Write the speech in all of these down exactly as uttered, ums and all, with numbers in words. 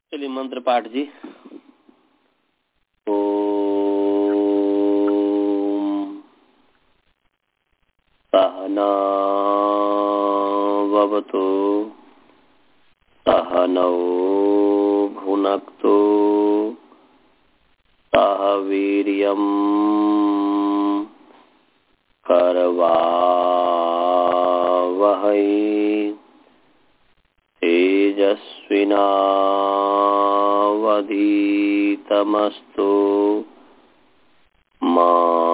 चलिए मंत्र पाठ जी। ओम सहना भवतु सहनौ भुनक्तु सह वीर्यं करवावहै तेजस्विनावधीतमस्तु मा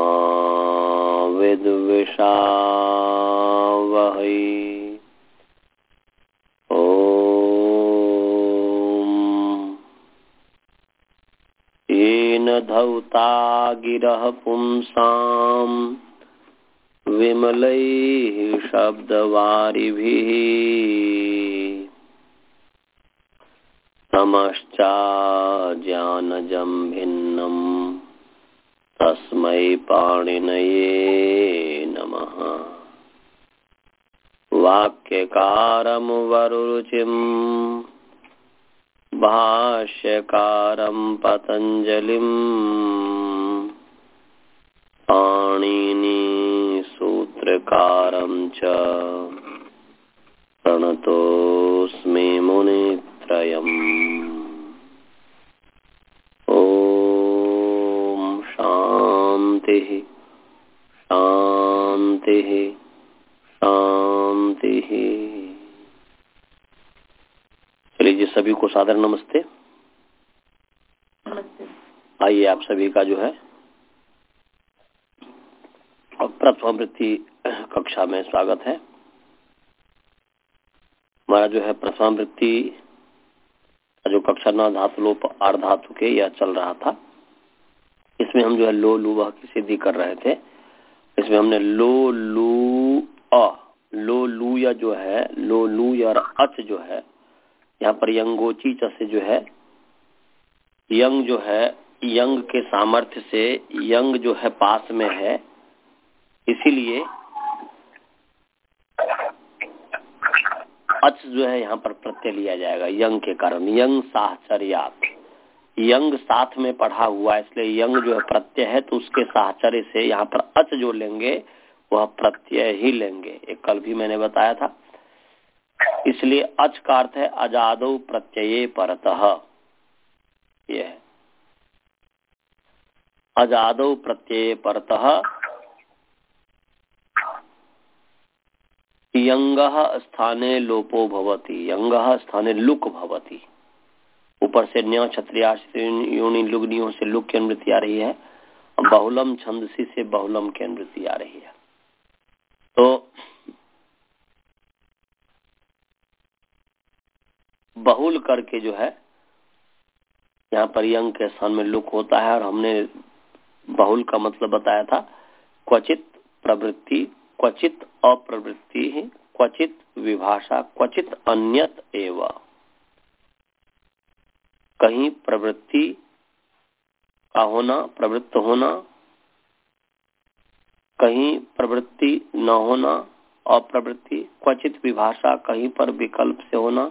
विद्विषावहै। ओम येन धौता गिरः पुंसां विमलैः शब्दवारिभिः तमश्चाज्ञानजं भिन्नं तस्मै पाणिनये नमः। वाक्यकारं वरुरुचिं भाष्यकारं पतञ्जलिं पाणिनि सूत्रकारं च प्रणतोऽस्मि मुनित्रयम्। ओम शांति शांति शांति। चलिए जी, सभी को सादर नमस्ते। नमस्ते। आइए आप सभी का जो है प्रथमावृत्ति कक्षा में स्वागत है। हमारा जो है प्रथमावृत्ति जो कक्षा नौ धातु लोप आठ धातु के यह चल रहा था। इसमें हम जो है लो लू वह की सिद्धि कर रहे थे। इसमें हमने लो लू अ लो लू या जो है लो लू या अच जो है यहाँ पर यंगोची च से जो है यंग जो है यंग के सामर्थ्य से यंग जो है पास में है, इसीलिए अच जो है यहाँ पर प्रत्यय लिया जाएगा यंग के कारण। यंग साहचर्यात, यंग साथ में पढ़ा हुआ है इसलिए यंग जो है प्रत्यय है, तो उसके साहचर्य से यहाँ पर अच जो लेंगे वह प्रत्यय ही लेंगे। एक कल भी मैंने बताया था। इसलिए अच का अर्थ है अजादौ प्रत्यये परतः। यह है अजादौ प्रत्यये परतः यंगः स्थाने लोपो भवति, यंगः स्थाने लुक भवति। ऊपर से न्य क्षत्रिया योनि लुग्नियों से लुक की अनुवृत्ति आ रही है। बहुलम छंदसी से बहुलम की अनुवृत्ति आ रही है। तो बहुल करके जो है यहाँ पर यंग के स्थान में लुक होता है। और हमने बहुल का मतलब बताया था क्वचित प्रवृत्ति, क्वचित अप्रवृत्ति, क्वचित विभाषा, क्वचित अन्यत एव। कहीं प्रवृत्ति का होना, प्रवृत्त होना, कहीं प्रवृत्ति न होना, अप्रवृत्ति, क्वचित विभाषा, कहीं पर विकल्प से होना,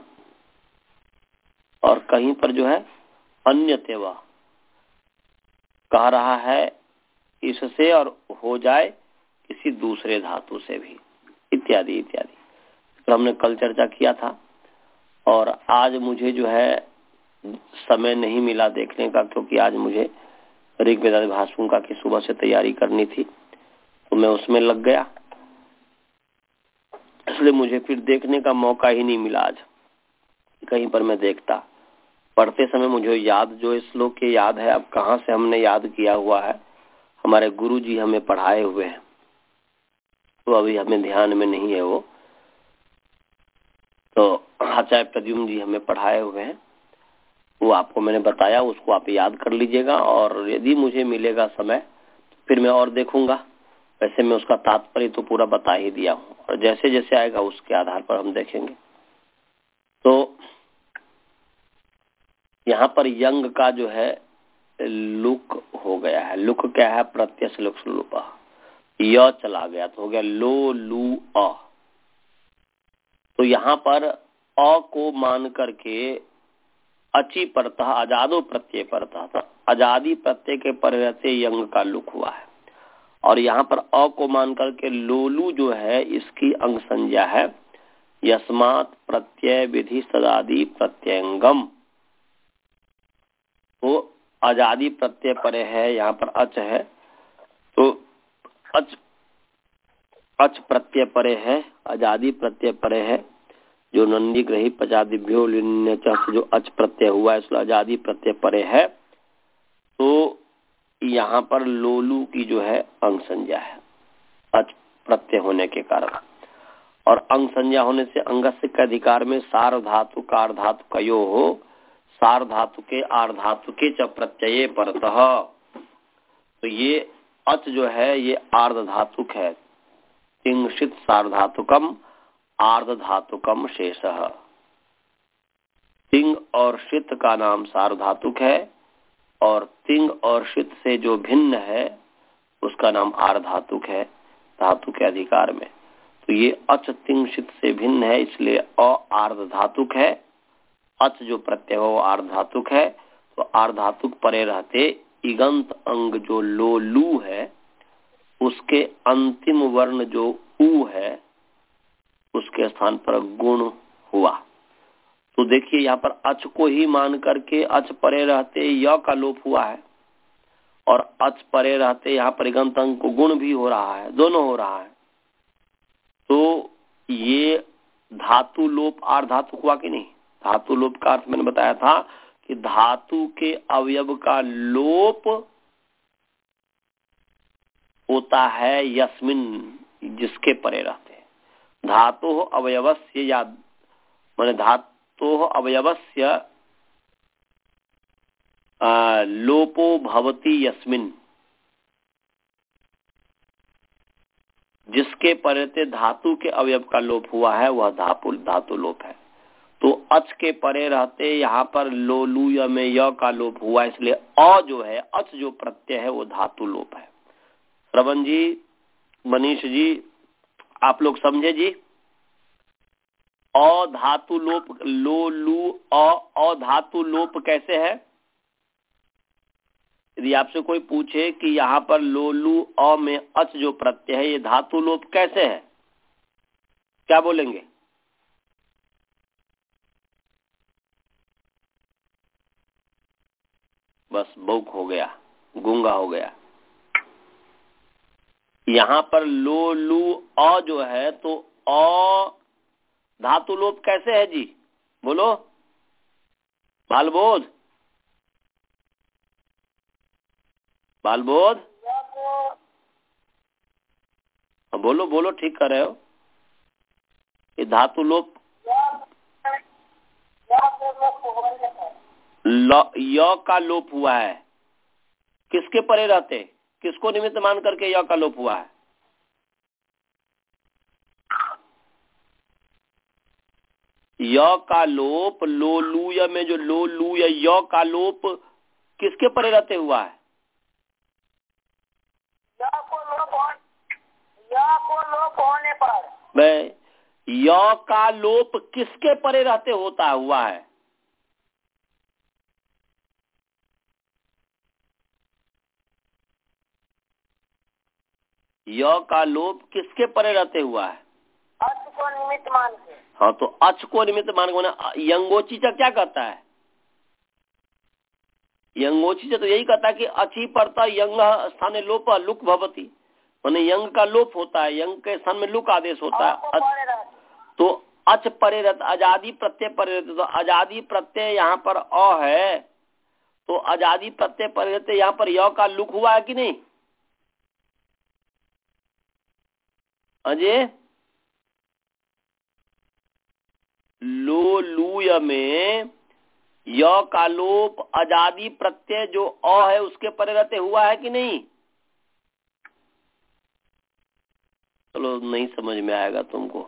और कहीं पर जो है अन्यत एव कह रहा है इससे और हो जाए किसी दूसरे धातु से भी, इत्यादि इत्यादि। तो हमने कल चर्चा किया था। और आज मुझे जो है समय नहीं मिला देखने का, क्योंकि आज मुझे ऋग्वेद भाषुका की सुबह से तैयारी करनी थी, तो मैं उसमें लग गया। इसलिए मुझे फिर देखने का मौका ही नहीं मिला आज। कहीं पर मैं देखता पढ़ते समय मुझे याद जो इस श्लोक के याद है, अब कहाँ से हमने याद किया हुआ है, हमारे गुरुजी हमें पढ़ाए हुए हैं, तो अभी हमें ध्यान में नहीं है वो। तो आचार्य प्रद्युम्न जी हमें पढ़ाए हुए हैं, वो आपको मैंने बताया, उसको आप याद कर लीजिएगा। और यदि मुझे मिलेगा समय फिर मैं और देखूंगा। वैसे मैं उसका तात्पर्य तो पूरा बता ही दिया हूँ, और जैसे जैसे आएगा उसके आधार पर हम देखेंगे। तो यहाँ पर यंग का जो है लुक हो गया है। लुक क्या है? प्रत्यय से लुक लुप य चला गया तो हो गया लो लू अ। तो यहाँ पर अ को मान करके अची परतः अजादो प्रत्यय परतः, तो अजादी प्रत्यय के पर रहते यंग का लुक हुआ है। और यहाँ पर अ को मान करके लोलू जो है इसकी अंग संज्ञा है यस्मात् प्रत्यय विधि सदादि प्रत्यंगम, तो अजादी प्रत्यय परे है, यहाँ पर अच है तो अच अच प्रत्यय परे है, अजादी प्रत्यय परे है, जो नंदी ग्रही पचादिभ्यो लिन्य से जो अच प्रत्यय हुआ है इसलिए अजादी प्रत्यय परे है। तो यहाँ पर लोलू की जो है अंग संज्ञा है अच प्रत्यय होने के कारण, और अंग संज्ञा होने से अंगस्य के अधिकार में सार धातु कार धातु कयो हो, सार धातु के आर धातु के च प्रत्यय परतः, तो ये अच जो है ये आर्ध धातुक है, तिंशित सार्धातुकम आर्ध धातुकम शेषः। तिंग और शित का नाम सार्वधातुक है और तिंग और शित से जो भिन्न है उसका नाम आर्धातुक है धातु के अधिकार में। तो ये अच तिंग शित से भिन्न है इसलिए अ आर्धातुक है, अच जो प्रत्यय हो आर्धातुक है, तो आर्धातुक परे रहते इगंत अंग जो लो लू है उसके अंतिम वर्ण जो ऊ है उसके स्थान पर गुण हुआ। तो देखिए यहाँ पर अच को ही मान करके अच परे रहते य का लोप हुआ है और अच परे रहते यहाँ पर इगंत अंग को गुण भी हो रहा है, दोनों हो रहा है। तो ये धातु लोप आर धातु हुआ कि नहीं? धातु लोप का अर्थ मैंने बताया था कि धातु के अवयव का लोप होता है यस्मिन जिसके परे रहते हैं। धातु अवयवस्य या माने धातु अवयवस्य लोपो भवति यस्मिन, जिसके परे धातु के अवयव का लोप हुआ है वह धातु धातु लोप है। तो अच के परे रहते यहाँ पर लो लू य में य का लोप हुआ, इसलिए अ जो है अच जो प्रत्यय है वो धातु लोप है। श्रवण जी, मनीष जी, आप लोग समझे जी? अ धातु लोप लो लू अ अ धातु लोप कैसे है? यदि आपसे कोई पूछे कि यहाँ पर लो लू अ में अच जो प्रत्यय है ये धातु लोप कैसे है, क्या बोलेंगे? बस बौक हो गया, गूंगा हो गया। यहाँ पर लो लू अ जो है तो अ धातु लोप कैसे है जी? बोलो बालबोध, बालबोध, बोलो बोलो, ठीक कर रहे हो। ये धातु लोप य का लोप हुआ है, किसके परे रहते, किसको निमित्त मान करके य का लोप हुआ है? य का लोप लो लू य में जो लो लू या य का लोप किसके परे रहते हुआ है? य को लोप य को लोप होने पर मैं य का लोप किसके परे रहते होता हुआ है? य का लोप किसके परे रहते हुआ है? अच को निमित्त मान के। हाँ, तो अच को निमित्त मान के यंगोचिचा क्या कहता है? यंगोचिचा तो यही कहता है कि अची पड़ता यंग स्थाने लोप लुक भवती, माने यंग का लोप होता है, यंग के स्थान में लुक आदेश होता है। तो अच परे रहता अजादी प्रत्यय परे रहते, तो अजादी प्रत्यय यहाँ पर अ है तो अजादी प्रत्यय परे रहते यहाँ पर य का लुक हुआ है कि नहीं? अजय लो लूय में य का लोप अजादी प्रत्यय जो अ है उसके परे रहते हुआ है कि नहीं? चलो नहीं समझ में आएगा तुमको,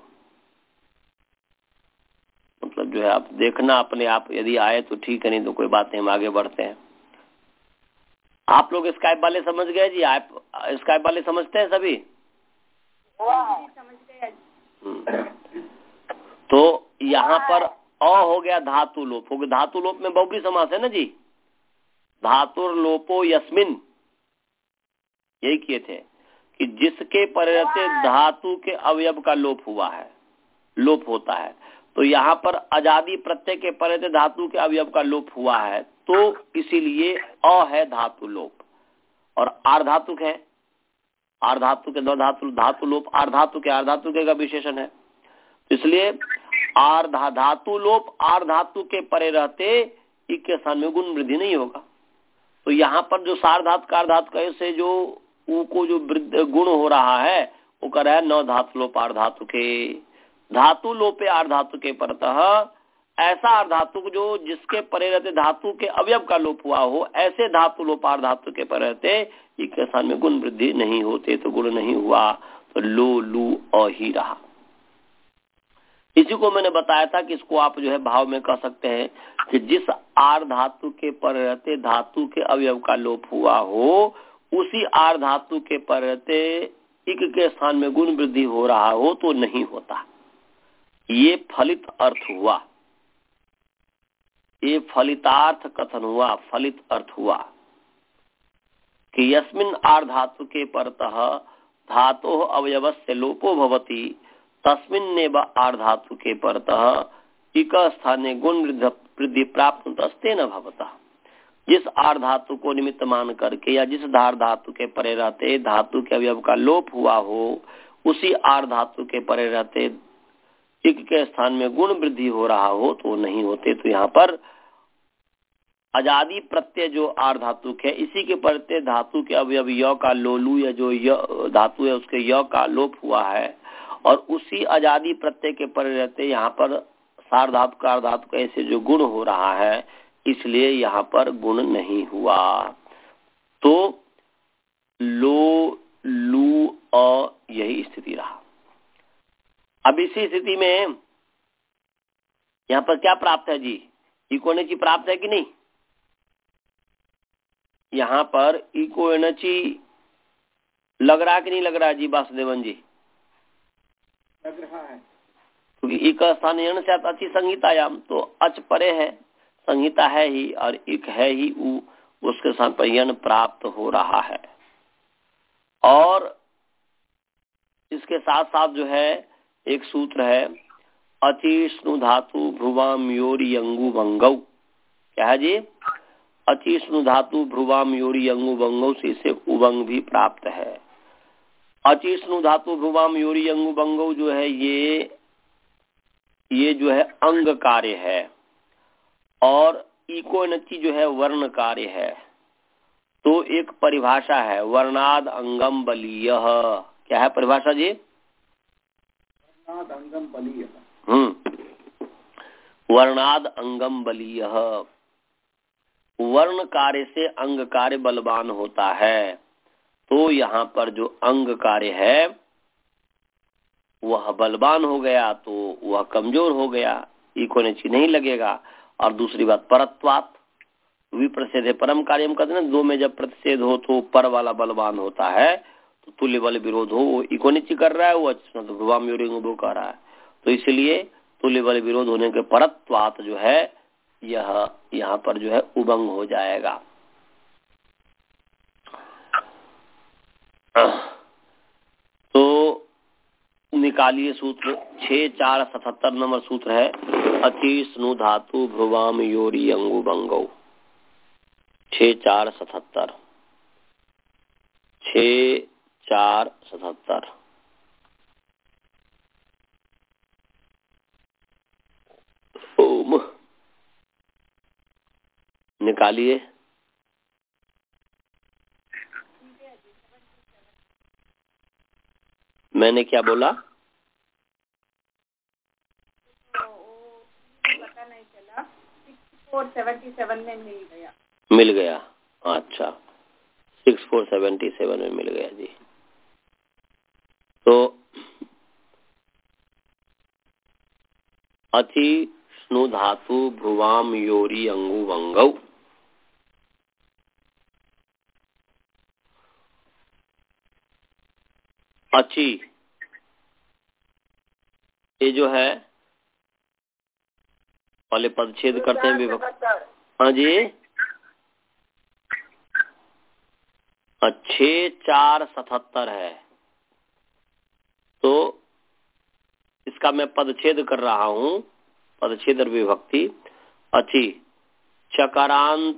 मतलब जो है आप देखना अपने आप, यदि आए तो ठीक है, नहीं तो कोई बात नहीं, हम आगे बढ़ते हैं। आप लोग स्काइप वाले समझ गए जी? आप स्काइप वाले समझते हैं सभी? समझ गए। तो यहाँ पर अ हो गया धातु लोप हो गया। धातु लोप में बहुब्री समास है ना जी, धातुर लोपो यस्मिन, यही किए थे कि जिसके परिवर्ते धातु के अवयव का लोप हुआ है, लोप होता है। तो यहाँ पर अजादि प्रत्यय के परिवर्ते धातु के अवयव का लोप हुआ है, तो इसीलिए अ है धातु लोप। और आर्धातुक है, आर्धातु के दो धातु, धातु लोप आर्धातु के, आर्धातु के का विशेषण है, इसलिए आर्धा धातु लोप आर्धातु के परे रहते इक के स्थान में गुण वृद्धि नहीं होगा। तो यहाँ पर जो सार्धातु का अर्धातु से जो ऊ को जो गुण हो रहा है वो कर रहा है नौ धातु लोप आर्धातु के, धातु लोपे आर्धातु के परतः, ऐसा अर्धातु जो जिसके परे रहते धातु के अवयव का लोप हुआ हो, ऐसे धातु लोप आर्धातु के परे रहते इक के स्थान में गुण वृद्धि नहीं होते, तो गुण नहीं हुआ, तो लो लू अ ही रहा। इसी को मैंने बताया था कि इसको आप जो है भाव में कह सकते हैं कि जिस आर धातु के पर रहते धातु के अवयव का लोप हुआ हो, उसी आर धातु के पर रहते इक के स्थान में गुण वृद्धि हो रहा हो तो नहीं होता। ये फलित अर्थ हुआ, ये फलितार्थ कथन हुआ, फलित अर्थ हुआ कि यस्मिन आर धातु के परतः धातो अवयवस्य लोपो भवति तस्मिन्नेव आर्धातु के परतः इक स्थाने गुण वृद्धि प्राप्त अस्ते न भवता। जिस आर्धातु को निमित्त मान करके या जिस धार धातु के परे रहते धातु के अवयव का लोप हुआ हो, उसी आर्धातु के परे रहते इक के स्थान में गुण वृद्धि हो रहा हो तो नहीं होते। तो यहाँ पर अजादि प्रत्यय जो आर्धातु है, इसी के परते धातु के अवयव य का लोलू या जो य धातु है उसके य का लोप हुआ है, और उसी अजादि प्रत्यय के परे रहते यहाँ पर सार्धातु का अर्धातु का ऐसे जो गुण हो रहा है, इसलिए यहाँ पर गुण नहीं हुआ। तो लो लू अ यही स्थिति रहा। अब इसी स्थिति में यहाँ पर क्या प्राप्त है जी, इको एनर्जी प्राप्त है कि नहीं? यहाँ पर इको एनर्जी लग रहा कि नहीं लग रहा जी वासुदेवन जी? लग रहा है, क्योंकि इक स्थान से अति संहितायाम, तो अच परे है, संहिता है ही और इक है ही उ, उसके स्थान पर यन प्राप्त हो रहा है। और इसके साथ साथ जो है एक सूत्र है अतिष्णु धातु भ्रुवाम योरी अंगु भंगौ, क्या है जी? अतिष्णु धातु भ्रुवाम योरी अंगु भंगौ से इसे उभंग भी प्राप्त है। अतिष्णु धातु भ्रुवाम योरी अंगु भंगौ जो है ये ये जो है अंग कार्य है, और इको नची जो है वर्ण कार्य है। तो एक परिभाषा है वर्णाद अंगम बलीय, क्या है परिभाषा जी? वर्णाद अंगम बलीय। हम्म वर्णाद अंगम बलीय, वर्ण कार्य से अंग कार्य बलवान होता है। तो यहाँ पर जो अंग कार्य है वह बलवान हो गया तो वह कमजोर हो गया, इको ने नहीं लगेगा। और दूसरी बात परत्वात विप्रसेद है, परम कार्य हम कहते हैं ना, दो में जब प्रतिषेध हो तो पर वाला बलवान होता है, तो तुल्य बल विरोध हो वो इको निश्चित कर रहा है, वो भुवाम योरिंग कर रहा है। तो इसलिए तुल्य बल विरोध होने के परत्वात जो है यह यहाँ पर जो है उभंग हो जाएगा। तो निकालिए सूत्र छह चार सतहत्तर नंबर सूत्र है अतिष्णु धातु भ्रुवाम योरी अंगु भंगौ, छह चार सतहत्तर, छह चार सतहत्तर। ओम निकालिए। मैंने क्या बोला? पता नहीं चला, सिक्स फोर सेवेंटी सेवन में मिल गया। मिल गया, अच्छा सिक्स फोर सेवेंटी सेवन में मिल गया जी। तो अति स्नु धातु भ्रुवाम योरी अंगु भंगौ, अच्छी ये जो है पहले पदच्छेद करते हैं विभक्ति। हाँ जी, छः चार सतहत्तर है, तो इसका मैं पदच्छेद कर रहा हूँ, पदच्छेद और विभक्ति। अच्छी चकारांत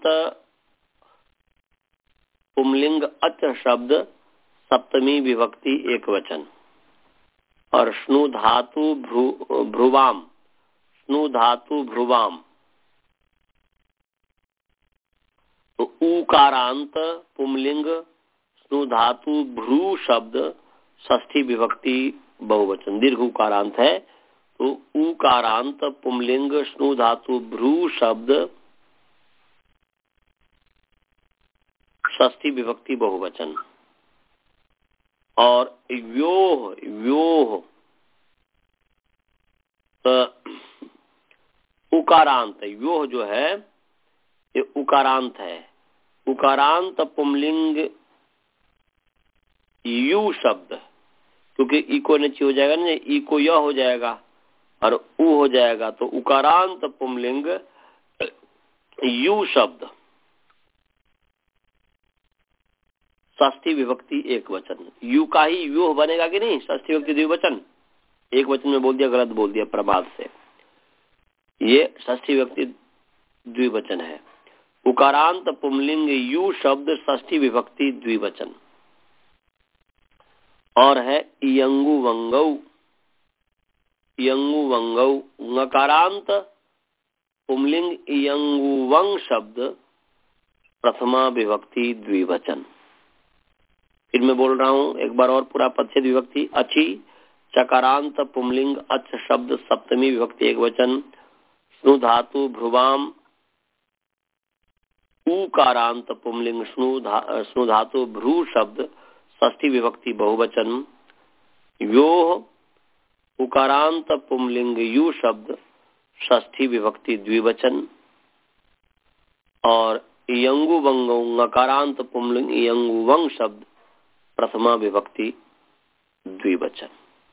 पुंलिंग अच शब्द सप्तमी विभक्ति एक वचन, और स्नु धातु भ्रु भ्रुवाम, स्नु धातु भ्रुवाम, तो ऊकारांत पुंलिंग स्नु धातु भ्रू शब्द षष्ठी विभक्ति बहुवचन, दीर्घ उकारांत है, तो ऊकारांत पुंलिंग स्नु धातु भ्रू शब्द षष्ठी विभक्ति बहुवचन। और व्योह व्योह उकारांत, व्योह जो है ये उकारांत है, उकारांत पुंलिंग यू शब्द, क्योंकि इको नीचे हो जाएगा ना, इको य हो जाएगा और उ हो जाएगा, तो उकारांत पुंलिंग यू शब्द षष्ठी विभक्ति एक वचन। यू का ही व्यूह बनेगा कि नहीं, षष्ठी विभक्ति द्विवचन, एक वचन में बोल दिया, गलत बोल दिया प्रमाद से, ये षष्ठी विभक्ति द्विवचन है। उकारांत पुंलिंग यू शब्द षष्ठी विभक्ति द्विवचन। और है इयंगु वंगौ, इयंगु वंगौ नकारांत पुंलिंग इयंगु वंग शब्द प्रथमा विभक्ति द्विवचन। फिर मैं बोल रहा हूँ एक बार और पूरा पदच्छेद विभक्ति। अच्छी चकारांत पुंलिंग अच शब्द सप्तमी विभक्ति एक वचन, स्नु धातु भ्रुवाम ऊकारांत पुंलिंग स्नु धा, स्नु धातु भ्रू शब्द षष्ठी विभक्ति बहुवचन। व्योह उकारांत पुंलिंग यू शब्द षष्ठी विभक्ति द्विवचन। और इयंगु वंगौ नकारांत पुंलिंग इयंगु वंग शब्द प्रथमा विभक्ति द्विवचन।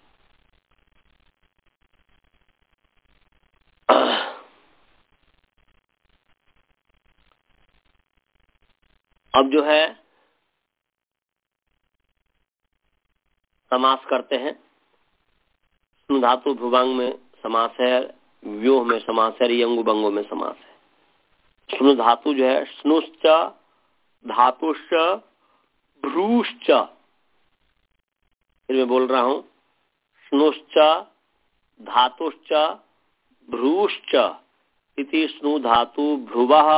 अब जो है समास करते हैं। स्नु धातु भ्रुवांग में समास है, व्योह में समास है, यंगु बंगो में समास है। स्नु धातु जो है स्नुश्च धातुश्च भ्रूश्च, फिर मैं बोल रहा हूं स्नुश्च धातुश्च भ्रूश्च इति स्नु धातु भ्रुवः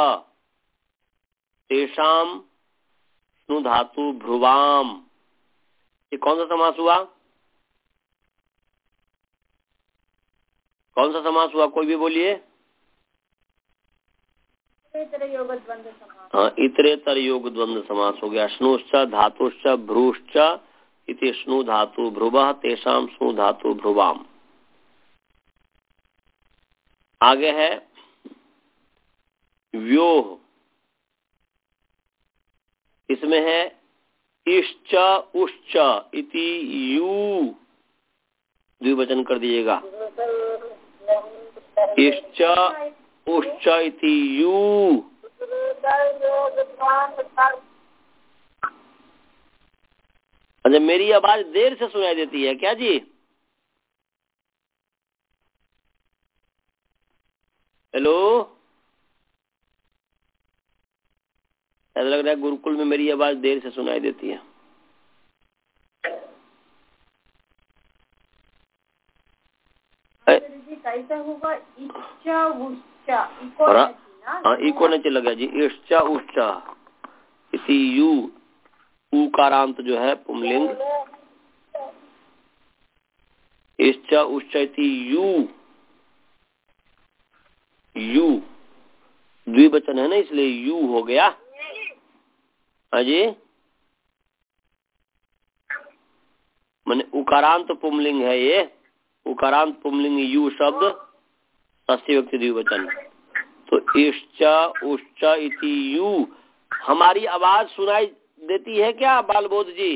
तेषाम स्नु धातु भ्रुवाम। ये कौन सा समास हुआ, कौन सा समास हुआ, कोई भी बोलिए। हाँ, इतरेतर योग द्वंद्व समास हो गया। स्नुश्च धातुश्च भ्रूश्च इति स्नु धातु भ्रुवः तेषाम स्नु धातु भ्रुवाम। आगे है व्योह, इसमें है इश्च उश्च इति यू, द्विवचन कर दीजिएगा। इश्च उश्च इति यू। अच्छा, मेरी आवाज देर से सुनाई देती है क्या जी? हेलो, ऐसा लग रहा है गुरुकुल में मेरी आवाज देर से सुनाई देती है। कैसा होगा? इच्छा उच्चा, हाँ, इको नीचे लगा जी। इच्छा उच्चा इसी यू, उकारांत जो है पुंलिंग, इच्छा उच्चा इति यू, यू द्विवचन है ना, इसलिए यू हो गया। हाँ जी, माने उकारांत पुंलिंग है ये, उकारांत पुंलिंग यू शब्द षष्ठी विभक्ति द्विवचन। तो इश्चा उश्चा इति यू। हमारी आवाज सुनाई देती है क्या बालबोध जी?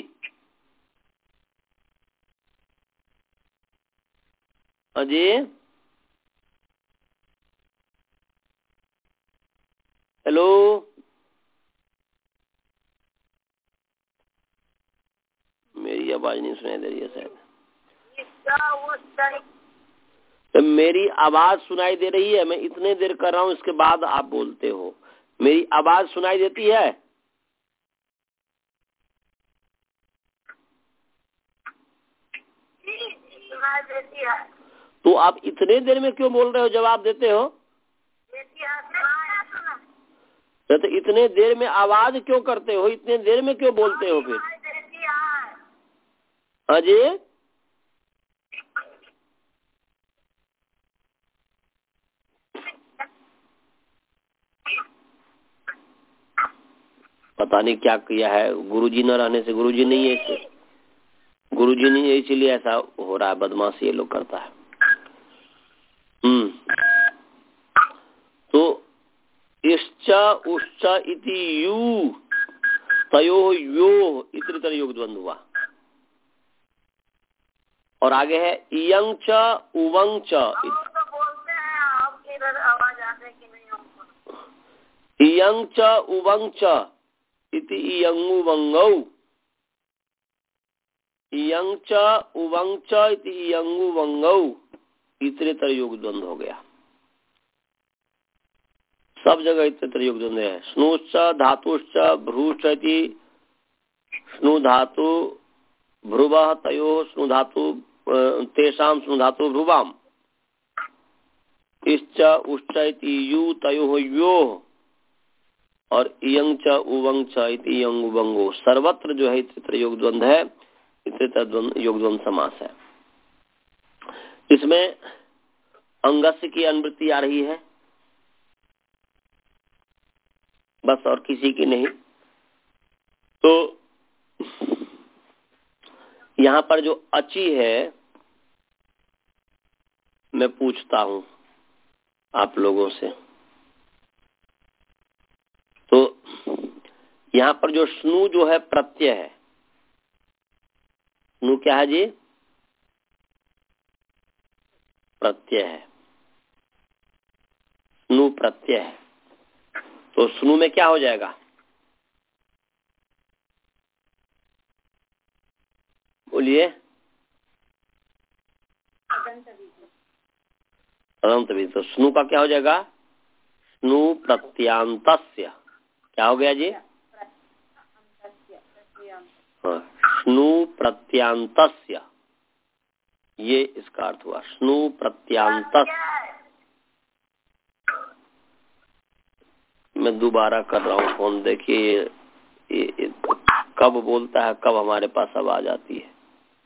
हाँ जी, हेलो, मेरी आवाज नहीं सुनाई दे रही है शायद। तो मेरी आवाज सुनाई दे रही है, मैं इतने देर कर रहा हूँ, इसके बाद आप बोलते हो। मेरी आवाज सुनाई देती है? सुनाई देती है। तो आप इतने देर में क्यों बोल रहे हो, जवाब देते हो? तो इतने देर में आवाज क्यों करते हो, इतने देर में क्यों बोलते हो फिर? हाँ जी, पता नहीं क्या किया है, गुरुजी न रहने से, गुरुजी नहीं है इसे, गुरुजी नहीं है इसीलिए ऐसा हो रहा है, बदमाशी ये लोग करता है। हम्म तो इश्च उश्च इति यू तयो यो इतर योग द्वंद्व हुआ। और आगे है इयं च उवं च, तो बोलते हैं आप इधर आवाज आते कि नहीं हमको। इयं च उवं च इति इयं उवंगौ, इयं च उवं च इति इयं उवंगौ इतरेतर योग द्वंद्व हो गया। सब जगह इतरेतर योग द्वंद्व है। स्नुश्च धातुश्च भ्रूश्च इति स्नु धातु भ्रुवः तयोः स्नु धातु तेषां स्नु धातु भ्रुवाम, इश्च उश्च इति यू तयोः योः, और इयं च उवं च इति इयं उवंगो। सर्वत्र जो है इतरेतर योग द्वंद्व है, इतरेतर योग द्वंद्व समास है। इसमें अंगस्य की अनुवृत्ति आ रही है, बस, और किसी की नहीं। तो यहाँ पर जो अची है, मैं पूछता हूं आप लोगों से, तो यहाँ पर जो स्नु जो है प्रत्यय है, स्नु क्या है जी? प्रत्यय है, स्नु प्रत्यय है। तो स्नु में क्या हो जाएगा? बोलिए। अदंत भी। तो स्नु का क्या हो जाएगा? स्नु प्रत्यांतस्य। क्या हो गया जी? हाँ, स्नु प्रत्यांतस्य, ये इसका अर्थ हुआ, स्नु प्रत्यांतस्य। मैं दोबारा कर रहा हूँ फोन, देखिए ये, ये कब बोलता है, कब हमारे पास आवाज आती है।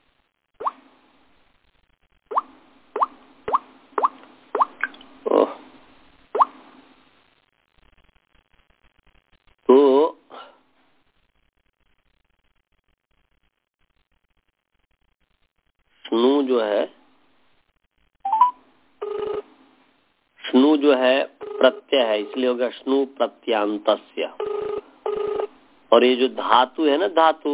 ओह, तो स्नु जो है, स्नु जो है प्रत्यय है, इसलिए होगा स्नु प्रत्यांतस्य। और ये जो धातु है ना, धातु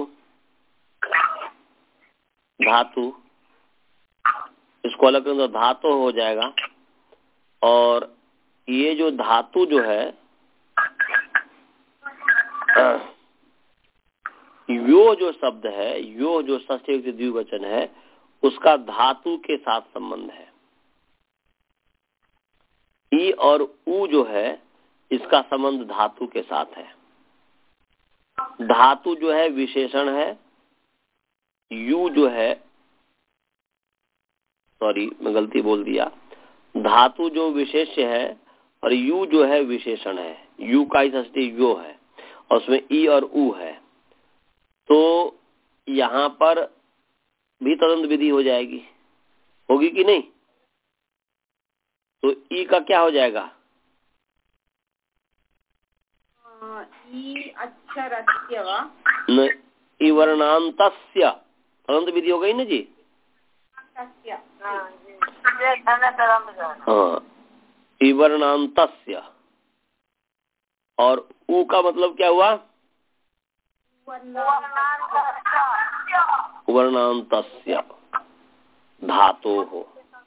धातु इसको अलग कर दो, धातु हो जाएगा। और ये जो धातु जो है, यो जो शब्द है, यो जो षष्ठी द्विवचन है, उसका धातु के साथ संबंध है। ई और उ जो है, इसका संबंध धातु के साथ है। धातु जो है विशेषण है, यू जो है, सॉरी मैं गलती बोल दिया, धातु जो विशेष्य है और यू जो है विशेषण है। यू का ही षष्ठी यो है और उसमें ई और उ है। तो यहाँ पर भी तदंत विधि हो जाएगी, होगी कि नहीं? तो ई का क्या हो जाएगा? ई अक्षर अस्य वा न, ई वर्णांतस्य तदंत विधि हो गई ना जी? हाँ, ई वर्णांतस्य। और उ का मतलब क्या हुआ? वर्णांतस्य धातो हो,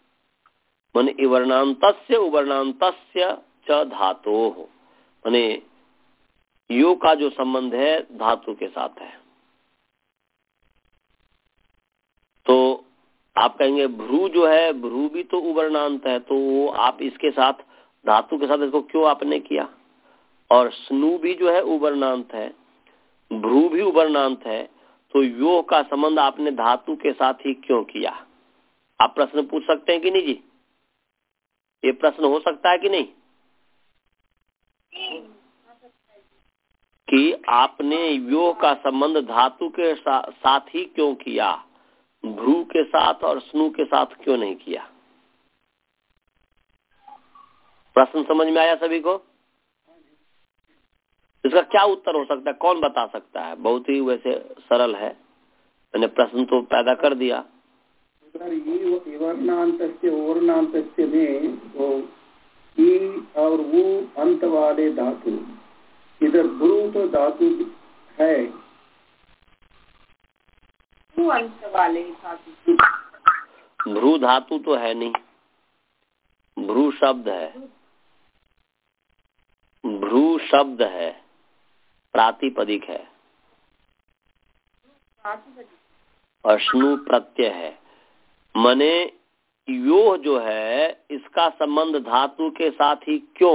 माने इवर्णांतस्य उवर्णांतस्य च धातो हो, माने यो का जो संबंध है धातु के साथ है। तो आप कहेंगे भ्रू जो है, भ्रू भी तो उवर्णांत है, तो वो आप इसके साथ धातु के साथ इसको क्यों आपने किया? और स्नु भी जो है उवर्णांत है, भ्रू भी उवर्णांत है, तो यो का संबंध आपने धातु के साथ ही क्यों किया? आप प्रश्न पूछ सकते हैं कि नहीं जी? ये प्रश्न हो सकता है कि नहीं कि आपने यो का संबंध धातु के सा, साथ ही क्यों किया, भ्रू के साथ और स्नु के साथ क्यों नहीं किया? प्रश्न समझ में आया सभी को? इसका क्या उत्तर हो सकता है, कौन बता सकता है? बहुत ही वैसे सरल है, मैंने प्रश्न तो पैदा कर दिया। इवर्णांतस्य ओवर्णांतस्य में वो ई और वो अंत वाले धातु, इधर भ्रू तो धातु है, अंत वाले धातु, भ्रू धातु तो है नहीं, भ्रू शब्द है, भ्रू शब्द है, प्रातिपदिक है, और स्नु प्रत्यय है। मने यो जो है इसका संबंध धातु के साथ ही क्यों?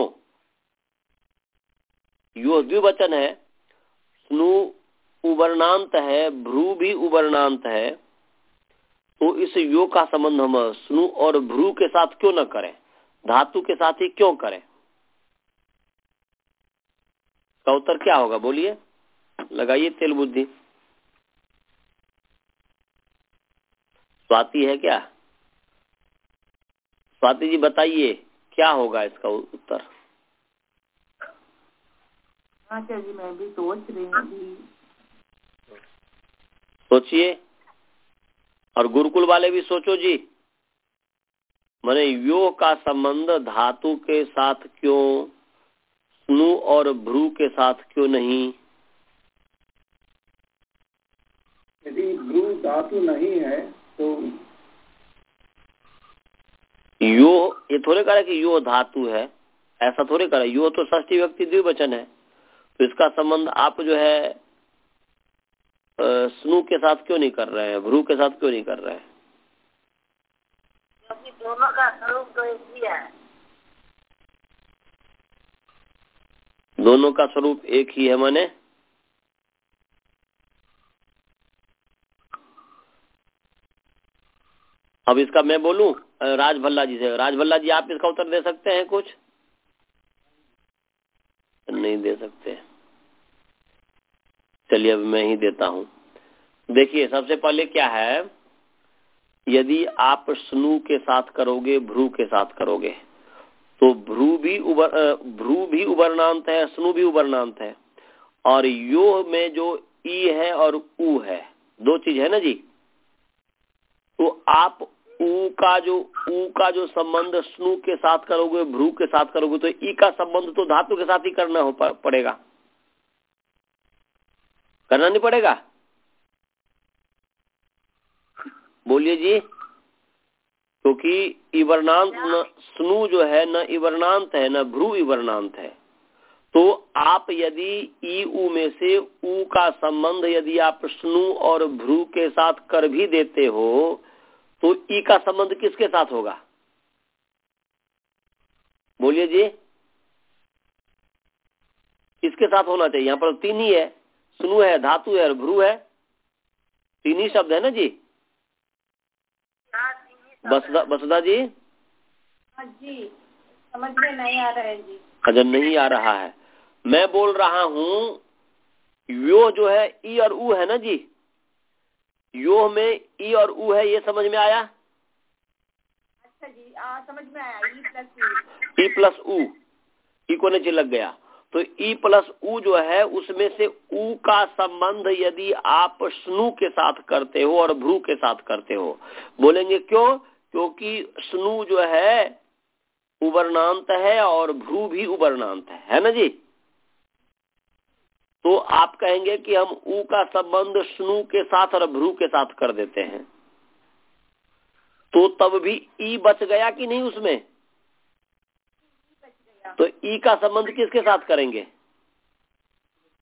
यो द्विवचन है, स्नु उवर्णांत है, भ्रू भी उवर्णांत है, तो इस यो का संबंध हम स्नु और भ्रू के साथ क्यों न करें, धातु के साथ ही क्यों करें? का उत्तर क्या होगा बोलिए, लगाइए तेल बुद्धि। स्वाति है क्या? स्वाति जी बताइए क्या होगा इसका उत्तर। अच्छा जी, मैं भी सोच रही हूँ। सोचिए, और गुरुकुल वाले भी सोचो जी। माने यो का संबंध धातु के साथ क्यों, स्नु और भ्रू के साथ क्यों नहीं? यदि भ्रू धातु नहीं है तो यो, ये थोड़े करे कि यो धातु है, ऐसा थोड़े करे। यो तो षष्ठी व्यक्ति द्विवचन है, तो इसका संबंध आप जो है स्नु के साथ क्यों नहीं कर रहे हैं, भ्रू के साथ क्यों नहीं कर रहे हैं? क्योंकि दोनों का स्वरूप तो एक ही है। दोनों का स्वरूप एक ही है, माने अब इसका मैं बोलूं राज भल्ला जी से। राज भल्ला जी, आप इसका उत्तर दे सकते हैं? कुछ नहीं दे सकते। चलिए अब मैं ही देता हूं। देखिए, सबसे पहले क्या है, यदि आप स्नु के साथ करोगे, भ्रू के साथ करोगे, तो भ्रू भी उबर भ्रू भी उवर्णांत है, स्नु भी उवर्णांत है, और यो में जो ई है और उ है, दो चीज है ना जी। तो आप उ का जो उ का जो संबंध स्नु के साथ करोगे, भ्रू के साथ करोगे, तो ई का संबंध तो धातु के साथ ही करना हो पड़ेगा, करना नहीं पड़ेगा? बोलिए जी। क्योंकि इवर्णांत न स्नु जो है न इवर्णांत है, न भ्रू इवर्णांत है। तो आप यदि ई उ में से उ का संबंध यदि आप स्नु और भ्रू के साथ कर भी देते हो, तो ई का संबंध किसके साथ होगा? बोलिए जी। किसके साथ होना चाहिए? यहाँ पर तीन ही है, स्नु है, धातु है और भ्रू है, तीन ही शब्द है ना जी। बसदा बसदा जी। हाँ जी, समझ में नहीं आ रहा है जी। अच्छा, नहीं आ रहा है। मैं बोल रहा हूँ यो जो है ई और उ है ना जी, यो में ई और उ है, ये समझ में आया? अच्छा जी, आ, समझ में आया। ई प्लस उ, ई प्लस उ, ई को नीचे लग गया, तो ई प्लस उ जो है उसमें से उ का संबंध यदि आप स्नु के साथ करते हो और भ्रू के साथ करते हो, बोलेंगे क्यों? क्योंकि स्नु जो है उवर्णांत है और भ्रू भी उवर्णांत है, है ना जी। तो आप कहेंगे कि हम उ का संबंध स्नु के साथ और भ्रू के साथ कर देते हैं, तो तब भी ई बच गया कि नहीं उसमें? तो ई का संबंध किसके साथ करेंगे?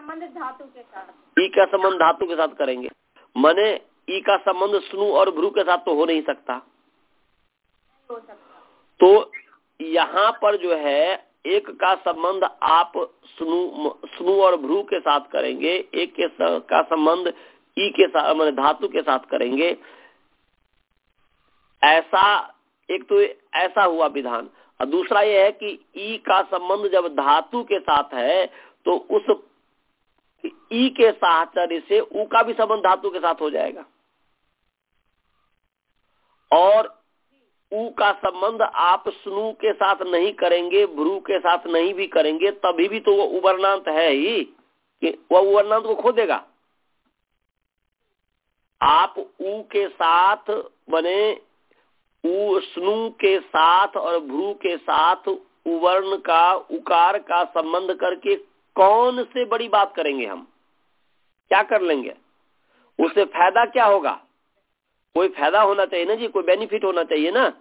संबंध धातु के साथ, ई का संबंध धातु के साथ करेंगे। माने ई का संबंध स्नु और भ्रू के साथ तो हो नहीं सकता। नहीं हो सकता। तो यहाँ पर जो है एक का संबंध आप स्नु स्नु और भ्रू के साथ करेंगे, एक के का संबंध ई के साथ माने धातु के साथ करेंगे। ऐसा एक तो ऐसा हुआ विधान, और दूसरा यह है कि ई का संबंध जब धातु के साथ है तो उस ई के साहचर्य से ऊ का भी संबंध धातु के साथ हो जाएगा, और ऊ का संबंध आप स्नु के साथ नहीं करेंगे, भ्रू के साथ नहीं भी करेंगे, तभी भी तो वो उवर्णांत है ही कि वह उवर्णांत को खो देगा। आप ऊ के साथ बने ऊ स्नु के साथ और भ्रू के साथ उवर्ण का उकार का संबंध करके कौन से बड़ी बात करेंगे? हम क्या कर लेंगे? उससे फायदा क्या होगा? कोई फायदा होना चाहिए ना जी, कोई बेनिफिट होना चाहिए ना।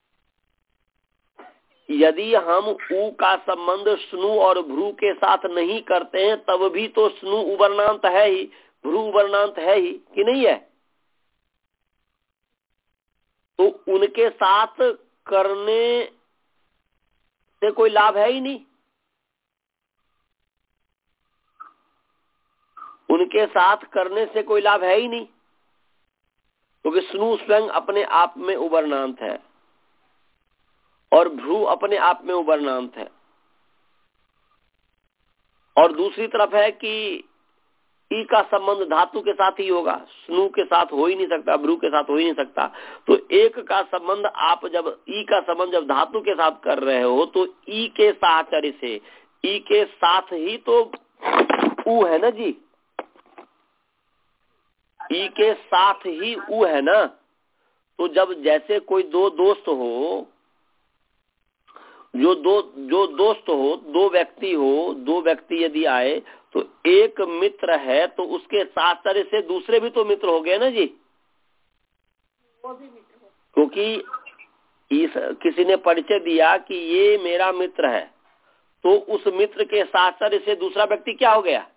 यदि हम ऊ का संबंध स्नु और भ्रू के साथ नहीं करते हैं तब भी तो स्नु उवर्णांत है ही, भ्रू उवर्णांत है ही कि नहीं है? तो उनके साथ करने से कोई लाभ है ही नहीं। उनके साथ करने से कोई लाभ है ही नहीं, क्योंकि तो स्नु स्वयं अपने आप में उवर्णांत है और भ्रू अपने आप में उवर्णांत है। और दूसरी तरफ है कि ई का संबंध धातु के साथ ही होगा, स्नु के साथ हो ही नहीं सकता, भ्रू के साथ हो ही नहीं सकता। तो एक का संबंध आप जब ई का संबंध जब धातु के साथ कर रहे हो तो ई के साहचर्य से, ई के साथ ही तो ऊ है ना जी, ई के साथ ही ऊ है ना। तो जब जैसे कोई दो दोस्त हो, जो दो जो दोस्त हो, दो व्यक्ति हो, दो व्यक्ति यदि आए तो एक मित्र है तो उसके साहचर्य से दूसरे भी तो मित्र हो गए ना जी, वो भी मित्र हो। क्योंकि इस किसी ने परिचय दिया कि ये मेरा मित्र है, तो उस मित्र के साहचर्य से दूसरा व्यक्ति क्या हो गया?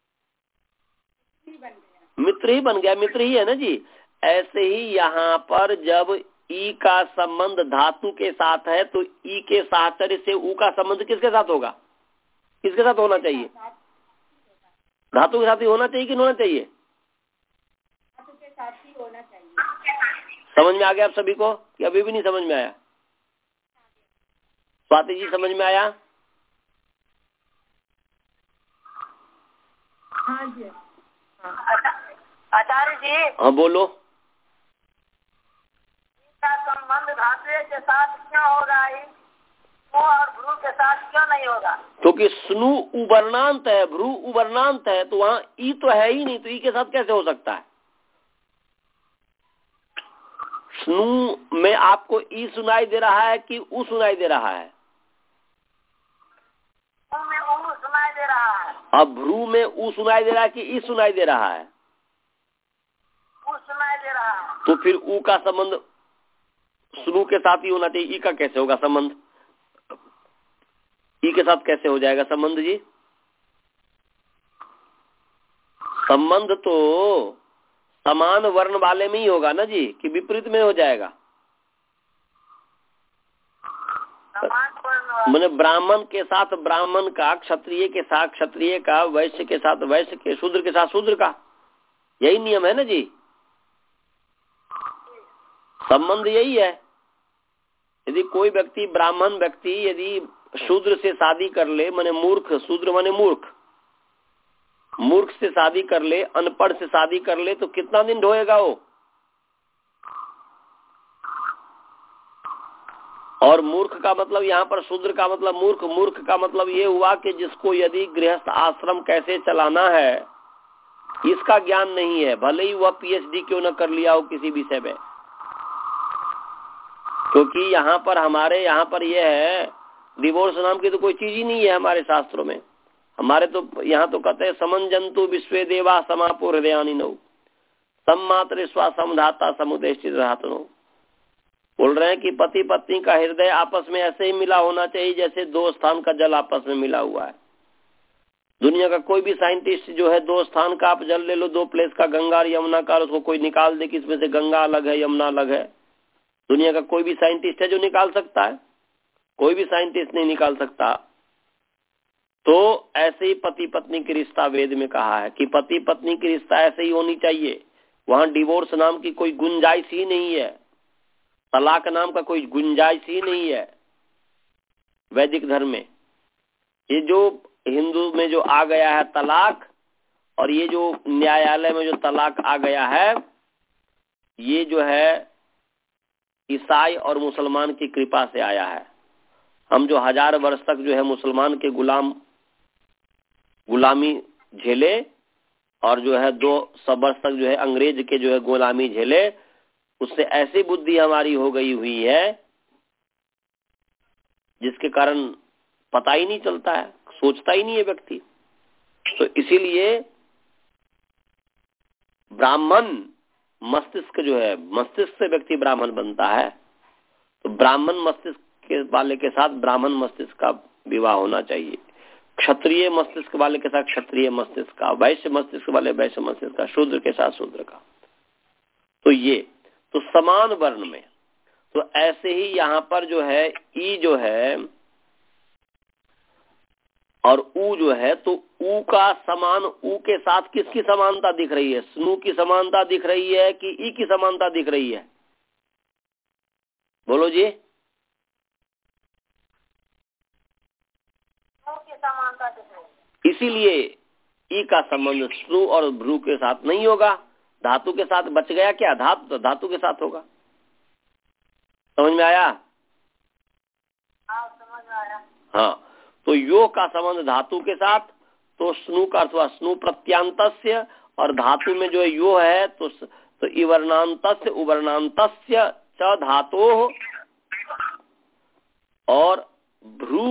मित्र ही बन गया, मित्र ही है ना जी। ऐसे ही यहाँ पर जब ई का संबंध धातु के साथ है तो ई के साहचर्य से ऊ का संबंध किसके साथ होगा? किसके साथ होना चाहिए? धातु के साथ ही होना चाहिए कि नहीं होना चाहिए? धातु के साथ ही होना चाहिए। समझ में आ गया आप सभी को कि अभी भी नहीं समझ में आया? स्वाति जी समझ में आया? हाँ जी। आचार्य जी, हाँ बोलो। इसका संबंध धातु के साथ क्यों होगा ही और भ्रू के साथ क्यों नहीं होगा? क्योंकि स्नु उवर्णांत है, भ्रू उवर्णांत है, तो वहाँ ई तो है ही नहीं, तो ई के साथ कैसे हो सकता है? स्नु में आपको ई सुनाई दे रहा है कि ऊ सुनाई दे रहा है? में ऊ सुनाई दे रहा है। अब भ्रू में ऊ सुनाई दे रहा है कि ई सुनाई दे रहा है? ऊ सुनाई दे रहा है। तो फिर ऊ का संबंध स्नु के साथ ही होना चाहिए, ई का कैसे होगा संबंध? ई के साथ कैसे हो जाएगा संबंध जी? संबंध तो समान वर्ण वाले में ही होगा ना जी, कि विपरीत में हो जाएगा? मैंने ब्राह्मण के साथ ब्राह्मण का, क्षत्रिय के साथ क्षत्रिय का, वैश्य के साथ वैश्य के, शूद्र के साथ शूद्र का, यही नियम है ना जी। संबंध यही है। यदि कोई व्यक्ति ब्राह्मण व्यक्ति यदि शूद्र से शादी कर ले, माने मूर्ख, शूद्र माने मूर्ख, मूर्ख से शादी कर ले, अनपढ़ से शादी कर ले, तो कितना दिन ढोएगा वो? और मूर्ख का मतलब यहाँ पर शूद्र का मतलब मूर्ख, मूर्ख का मतलब ये हुआ कि जिसको यदि गृहस्थ आश्रम कैसे चलाना है इसका ज्ञान नहीं है, भले ही वह पीएचडी क्यों न कर लिया हो किसी विषय में। क्योंकि यहाँ पर हमारे यहाँ पर यह है, डिवोर्स नाम की तो कोई चीज ही नहीं है हमारे शास्त्रों में। हमारे तो यहाँ तो कहते हैं समन जंतु विश्वे देवा समापो हृदयानि नौ सम्मात्र स्वा समधाता समुदेशित रातनो। बोल रहे हैं कि पति पत्नी का हृदय आपस में ऐसे ही मिला होना चाहिए जैसे दो स्थान का जल आपस में मिला हुआ है। दुनिया का कोई भी साइंटिस्ट जो है दो स्थान का आप जल ले लो, दो प्लेस का, गंगा और यमुना का, उसको कोई निकाल दे कि इसमें से गंगा अलग है यमुना अलग है, दुनिया का कोई भी साइंटिस्ट है जो निकाल सकता है? कोई भी साइंटिस्ट नहीं निकाल सकता। तो ऐसे ही पति पत्नी की रिश्ता वेद में कहा है कि पति पत्नी की रिश्ता ऐसे ही होनी चाहिए, वहां डिवोर्स नाम की कोई गुंजाइश ही नहीं है, तलाक नाम का कोई गुंजाइश ही नहीं है वैदिक धर्म में। ये जो हिंदू में जो आ गया है तलाक, और ये जो न्यायालय में जो तलाक आ गया है, ये जो है ईसाई और मुसलमान की कृपा से आया है। हम जो हजार वर्ष तक जो है मुसलमान के गुलाम गुलामी झेले, और जो है दो सौ वर्ष तक जो है अंग्रेज के जो है गुलामी झेले, उससे ऐसी बुद्धि हमारी हो गई हुई है जिसके कारण पता ही नहीं चलता है, सोचता ही नहीं है व्यक्ति। तो इसीलिए ब्राह्मण मस्तिष्क जो है, मस्तिष्क से व्यक्ति ब्राह्मण बनता है, तो ब्राह्मण मस्तिष्क के वाले के साथ ब्राह्मण मस्तिष्क का विवाह होना चाहिए, क्षत्रिय मस्तिष्क वाले के साथ क्षत्रिय मस्तिष्क का, वैश्य मस्तिष्क वाले वैश्य मस्तिष्क का, शूद्र के साथ शूद्र का। तो ये तो समान वर्ण में। तो ऐसे ही यहाँ पर जो है ई जो है और ऊ जो है, तो ऊ का समान, ऊ के साथ किसकी समानता दिख रही है? स्नु की समानता दिख रही है कि ई की समानता दिख रही है? बोलो जी। समानता दिख रही है। इसीलिए ई का संबंध स्नु और भ्रू के साथ नहीं होगा, धातु के साथ बच गया क्या? धातु तो धातु के साथ होगा। समझ में आया? हाँ, समझ में आया। हाँ, तो यो का संबंध धातु के साथ, तो स्नु का अथवा स्नु प्रत्यांतस्य, और धातु में जो है यो है तो तो इवर्णांतस्य उवर्णांतस्य च धातोः, और भ्रू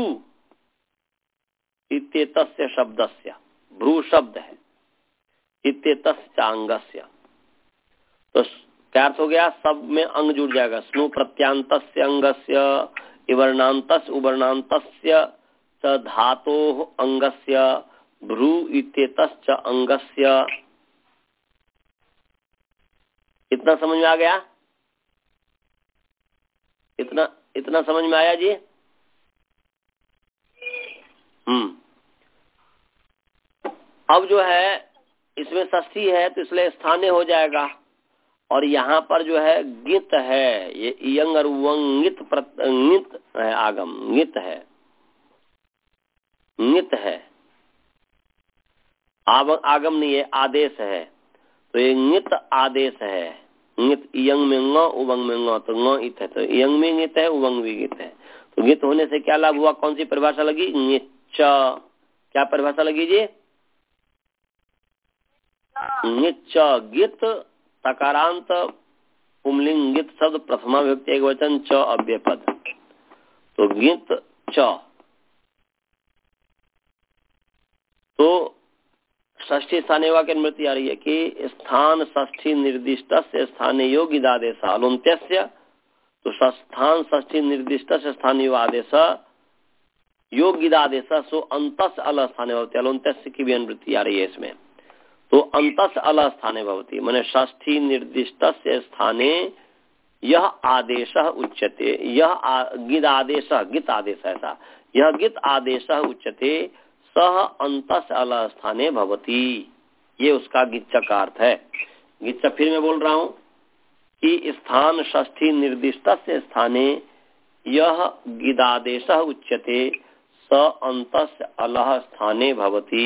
इत्येतस्य शब्दस्य, भ्रू शब्द है, इत्येतस्य अंगस्य, तो क्या अर्थ हो गया? सब में अंग जुड़ जाएगा। स्नु प्रत्यांतस्य अंगस्य, इवर्णांतस्य उवर्णांतस्य च धातोः अंगस्य, भ्रू इत्येतस्य अंगस्य। इतना समझ में आ गया? इतना इतना समझ में आया जी? हम्म अब जो है इसमें षष्ठी है तो इसलिए स्थानीय हो जाएगा, और यहाँ पर जो है गित है, ये यंग और वंगित गित है, आगम गित है, गित है, आगम नहीं है, आदेश है। तो ये गित आदेश है, गित यंग में ङ, उवंग में ङ, तो ङ इत है, तो यंग में गित है, उवंग भी गित है। तो गित होने से क्या लाभ हुआ? कौन सी परिभाषा लगी? गिच। क्या परिभाषा लगी जी? गिच, गित तकारांत पुंलिंग गित शब्द प्रथमा विभक्ति एक वचन, च अव्यय पद, तो गित च। तो षष्ठी स्थानीय वाक्य अनुमति आ रही है कि स्थान षष्ठी निर्दिष्ट से स्थानीय योग्य आदेश अलुंत्यस्य, तो स्थान षष्ठी निर्दिष्ट से स्थानीय आदेश योग्य आदेश सो अंतस अल स्थानीय भवती, अलुंत्यस्य की भी अनुवृत्ति आ रही है इसमें। तो अंतस अल स्थाने भवती माने षष्ठी निर्दिष्ट से स्थाने यह आदेश उच्यते, यह गिद आदेश, गित आदेश ऐसा, यह गित आदेश उच्यते सह अंतस अल स्थाने भवती, ये उसका गिच्च का अर्थ है। गिच्च फिर मैं बोल रहा हूं कि स्थान षष्ठी निर्दिष्ट से स्थाने यह गिदादेश उच्यते स अंतस अलह स्थाने भवती।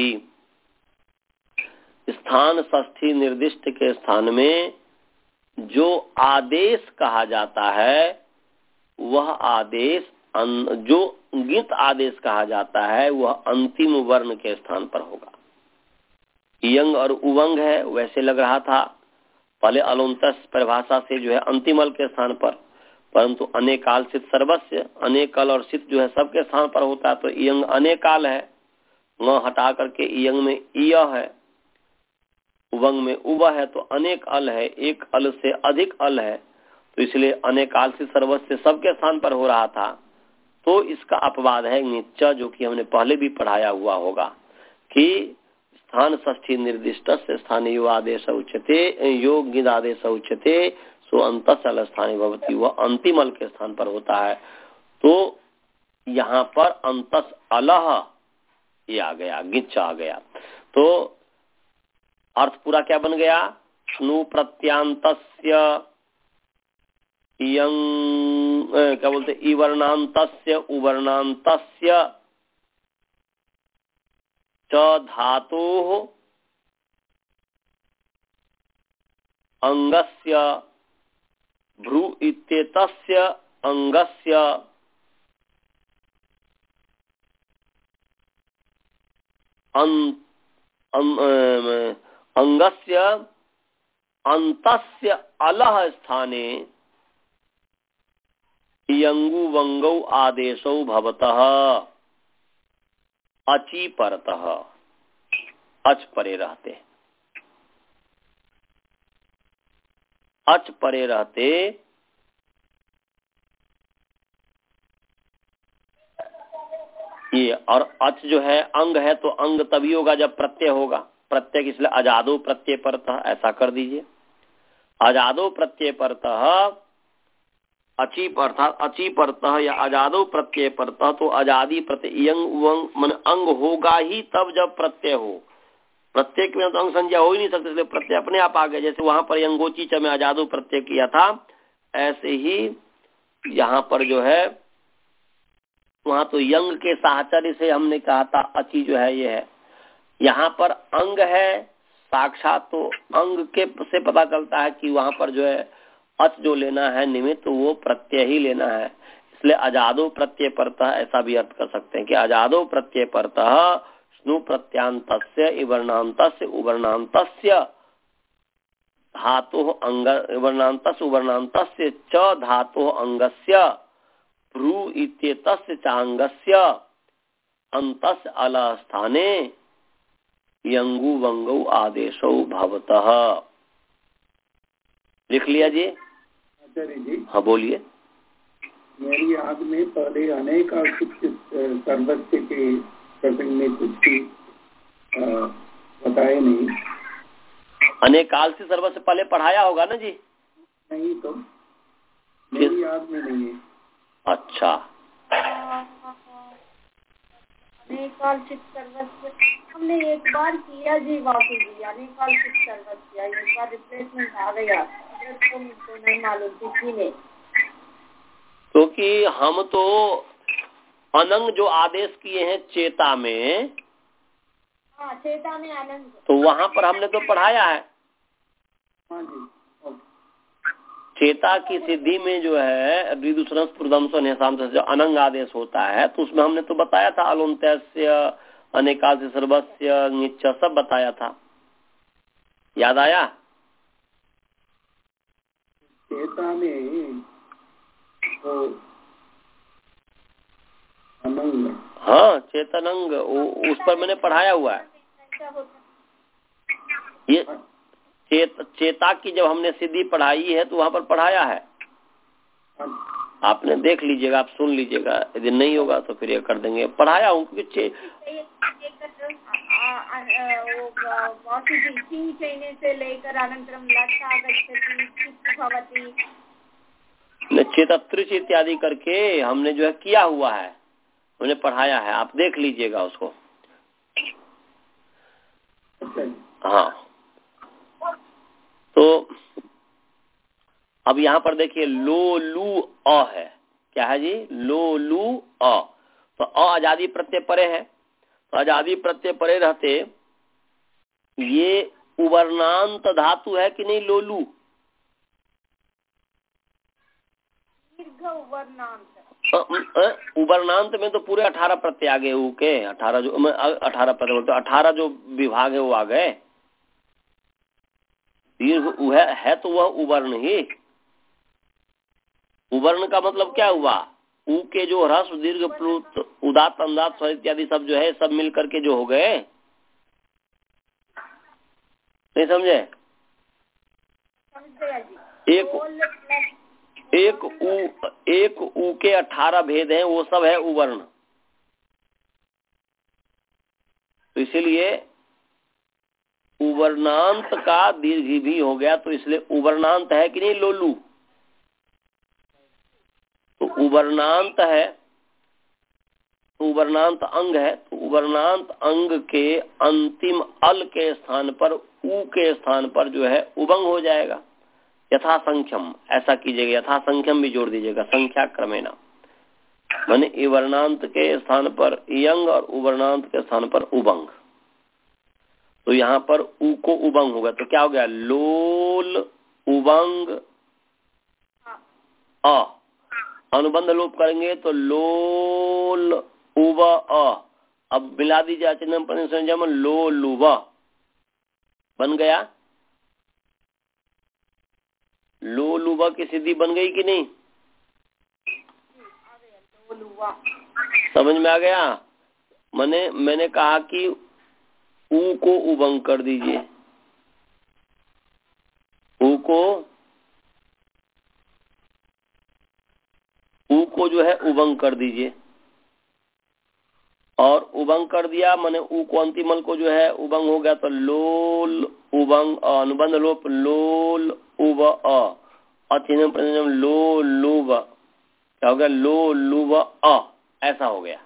स्थान षष्ठी निर्दिष्ट के स्थान में जो आदेश कहा जाता है वह आदेश, जो गित आदेश कहा जाता है वह अंतिम वर्ण के स्थान पर होगा। यंग और उवंग है वैसे लग रहा था पहले अलुंतस परिभाषा से जो है अंतिम अल के स्थान पर, परंतु अनेकाल सित सर्वस्व, अनेकल और सित जो है सबके स्थान पर होता है। तो यंग अनेकाल है, न हटा करके यंग में इय है, उवंग में उव है, तो अनेक अल है, एक अल से अधिक अल है, तो इसलिए अनेकाल से सर्वस्व सबके स्थान पर हो रहा था। तो इसका अपवाद है निच्च, जो कि हमने पहले भी पढ़ाया हुआ होगा कि स्थान षष्ठी निर्दिष्ट से स्थानीय आदेश उच्यते योग गिद आदेश उच्यते सो अंतस अल स्थानीय भवती, वह अंतिम अल के स्थान पर होता है। तो यहाँ पर अंतस अलह ये आ गया, गिच आ गया। तो अर्थ पूरा क्या बन गया? स्नु प्रत्यांतस्य यंग क्या बोलते इवर्णांतस्य उवर्णांतस्य च धातोः अंगस्य भ्रू इत्येतस्य अंगस्य अं, अं, अंगस्य अंतस्य अलह स्थाने यंगु वंगौ आदेशौ भवतः अची परतः, अच परे रहते, अच परे रहते ये। और अच जो है अंग है, तो अंग तभी होगा जब प्रत्यय होगा। प्रत्यय इसलिए अजादो प्रत्यय परतः ऐसा कर दीजिए। अजादो प्रत्यय परतः अची अर्थात अची परतः या अजादो प्रत्यय परतः, तो अजादी प्रत्यय मन अंग होगा ही तब जब प्रत्यय हो। प्रत्यय के तो अंग संज्ञा हो ही नहीं सकते, इसलिए प्रत्यय अपने आप आ गए। जैसे वहां पर यंगोची च में अजादो प्रत्यय किया था, ऐसे ही यहाँ पर जो है वहां तो यंग के साहचर्य से हमने कहा था अची जो है ये है। यहाँ पर अंग है साक्षात, तो अंग के से पता चलता है कि वहां पर जो है अच जो लेना है निमित्त, तो वो प्रत्यय ही लेना है। इसलिए अजादो प्रत्यय परतः ऐसा भी अर्थ कर सकते हैं कि अजादो प्रत्यय परतः स्नु प्रत्यांतस्य इवर्णांतस्य उवर्णांतस्य धातोः अंग इवर्णांतस्य उवर्णांतस्य च धातोः अंगस्य भ्रू इत्येतस्य चांगस्य अंतस्य अल स्थाने यंगु वंगौ आदेशौ भवतः। लिख लिया जी? आचार्य जी हाँ बोलिए। मेरी याद में पहले अनेक सर्वस्व के प्रसंग में कुछ भी बताए नहीं। अनेक काल से सर्वस्व से पहले पढ़ाया होगा ना जी? नहीं, तो मेरी याद में नहीं है। अच्छा, अनेकालचित सर्वस्व हमने एक बार किया जी, वाकई जी अनेकालचित सर्वस्व एक बार रिप्लेसमेंट आ गया, तो, तो नहीं मालूम किसी ने। क्योंकि तो हम तो अनंग जो आदेश किए हैं चेता में, हाँ चेता में अनंग, तो वहां पर हमने तो पढ़ाया है। हाँ जी। चेता की सिद्धि में जो है विदुषरस प्रदमसन जो अनंग आदेश होता है, तो उसमें हमने तो बताया था अलुंत्य अनेकाल से सर्वस्व निच्च सब बताया था, याद आया? चेता में तो अनंग, हाँ चेतनंग उस पर मैंने पढ़ाया हुआ है। ये चेत चेता की जब हमने सिद्धि पढ़ाई है तो वहाँ पर पढ़ाया है, आपने देख लीजिएगा, आप सुन लीजिएगा। यदि नहीं होगा तो फिर ये कर देंगे, पढ़ाया हूँ। क्योंकि से लेकर अनंतरम चेतत्रिच इत्यादि करके हमने जो है किया हुआ है, हमने पढ़ाया है, आप देख लीजिएगा उसको। हाँ, तो अब यहाँ पर देखिए लो लू अ है, क्या है जी? लो लू अ। तो अ आजादी प्रत्यय परे है, तो आजादी प्रत्यय परे रहते ये उवर्णांत धातु है कि नहीं? लोलू उवर्णांत में तो पूरे अठारह प्रत्यय आ गए, ऊ के अठारह जो अठारह प्रत्यय बोलते अठारह जो विभाग है वो आ गए। दीर्घ है, है तो वह उवर्ण ही। उवर्ण का मतलब क्या हुआ? ऊ के जो ह्रस्व दीर्घ प्लुत उदात अंदात इत्यादि सब जो है सब मिल करके जो हो गए, नहीं समझे? एक एक ऊ एक ऊ के अठारह भेद हैं, वो सब है उवर्ण। तो इसीलिए उवर्णांत का दीर्घ भी हो गया, तो इसलिए उवर्णांत है कि नहीं लोलू, तो उवर्णांत है, तो उवर्णांत अंग है, तो उवर्णांत अंग के अंतिम अल के स्थान पर उ के स्थान पर जो है उबंग हो जाएगा। यथा संख्यम ऐसा कीजिएगा, यथा संख्यम भी जोड़ दीजिएगा, संख्या क्रमेणा, माने इवर्णांत के स्थान पर यंग और उवर्णांत के स्थान पर उबंग। तो यहाँ पर उ को उबंग होगा, तो क्या हो गया, लोल उबंग अ, अनुबंध लोप करेंगे तो लोल उव अ, अब मिला दीजिए अचिन्ह संज्ञा में लो लुवा बन गया, लो लुवा की सिद्धि बन गई कि नहीं, समझ में आ गया। मैंने मैंने कहा कि उ को उबंग कर दीजिए, उ को उ को जो है उबंग कर दीजिए, और उबंग कर दिया मैंने उ को अंतिमल को जो है उबंग हो गया, तो लोल उबंग अ, अनुबंध लोप लोल उब अ, अचिन्ह प्रत्यय लो लुव, क्या हो गया, लो लुव अ, ऐसा हो गया।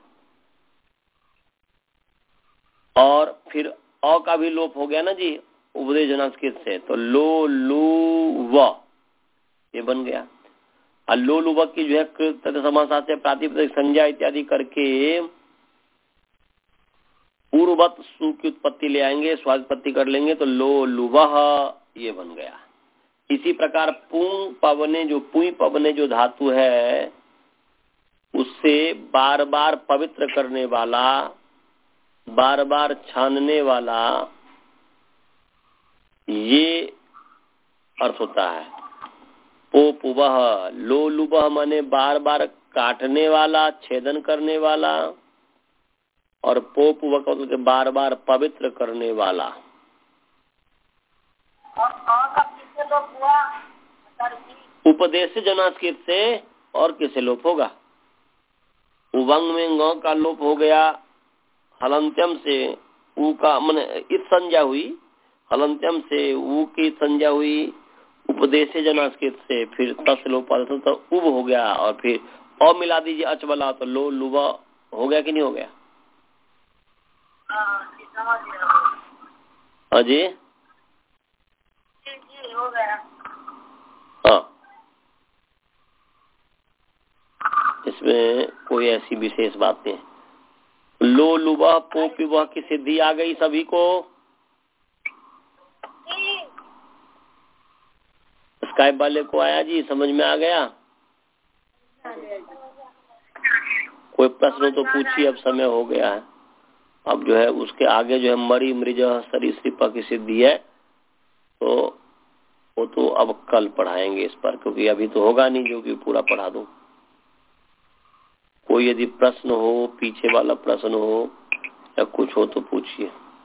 और फिर अ का भी लोप हो गया ना जी उपदेश जनास्कृत से, तो लो लू व ये बन गया। और लो लुव की जो है कृत समास से प्रातिपदिक संज्ञा इत्यादि करके पूर्ववत सु की उत्पत्ति ले आएंगे, स्वात्पत्ति कर लेंगे, तो लो लुवह ये बन गया। इसी प्रकार पुंग पवने जो पुई पवने जो धातु है उससे बार बार पवित्र करने वाला, बार बार छानने वाला, ये अर्थ होता है। पो पुवह लो लुबह माने बार बार काटने वाला, छेदन करने वाला, और पो पुवह का मतलब बार बार पवित्र करने वाला। उपदेश जनास्कृत से और किसे लोप होगा, उबंग में ग का लोप हो गया, हलंत्यम से उ का माने इत संज्ञा हुई, हलंत्यम से उ की संज्ञा हुई, उपदेश जनास्कृत से फिर तस लोप तो उब हो गया, और फिर अ मिला दीजिए अच वाला, तो लो लुवा हो गया कि नहीं हो गया। हाँ जी हो गया। हाँ, इसमें कोई ऐसी विशेष बात नहीं। लो लुवा पो पिवा की सिद्धि आ गई सभी को। स्काइप वाले को आया जी, समझ में आ गया। कोई प्रश्न तो पूछिए, अब समय हो गया है। अब जो है उसके आगे जो है मरी मृज सरीसृपा की सिद्धि है, तो वो तो अब कल पढ़ाएंगे इस पर, क्योंकि अभी तो होगा नहीं जो कि पूरा पढ़ा दूं। कोई यदि प्रश्न हो, पीछे वाला प्रश्न हो या कुछ हो तो पूछिए।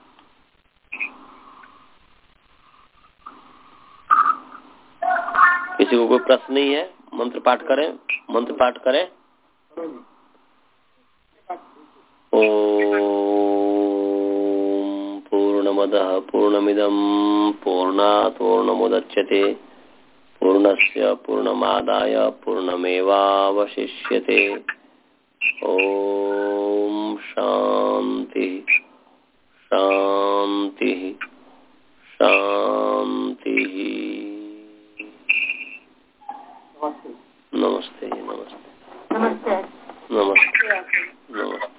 किसी को कोई प्रश्न नहीं है, मंत्र पाठ करें, मंत्र पाठ करें। ओम पूर्णमदः पूर्णमिदं पूर्णात् पूर्णमुदच्यते पूर्णस्य पूर्णमादाय पूर्णमेवावशिष्यते। ओम शांति शांति शांति। नमस्ते नमस्ते नमस्ते नमस्ते नमस्ते।